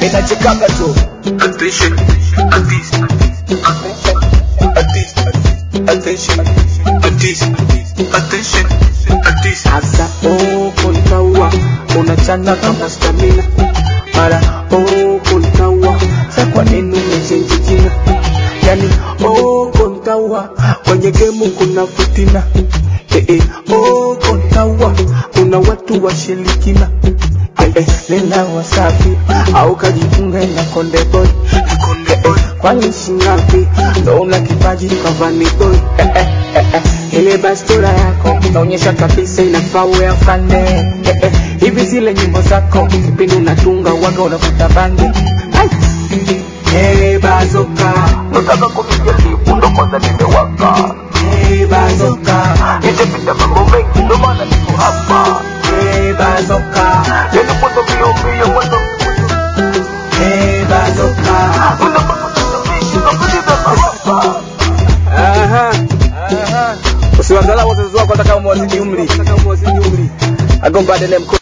inachekaka tu. Attention, attention, attention, attention, attention. Asa kuntaua, unachana kama stamina. Mara kuntaua, sa kwa nini umechange jina? Yani kuntaua, kwenye game kuna fitina. Kuntaua, kuna watu washirikina. Nenda Wasafi au kajifunga na Konde Boy. Kwani shingapi ndo una kipaji kwa Vanny Boy. Ile bastura yako inaonyesha kabisa inafaa uwe afande. Hivi zile nyimbo zako kipindi unatunga waga unavuta bange. Bazoka Nataka kupiga simu ndo kwanza nimewaka. Bazoka Nitapita mambo mengi ndo maana niko hapa. Bazoka Nenda mwanzo mbio mwanzo. Bazoka usiwadharau wazazi wako hata kama wazidi umri. Agombane na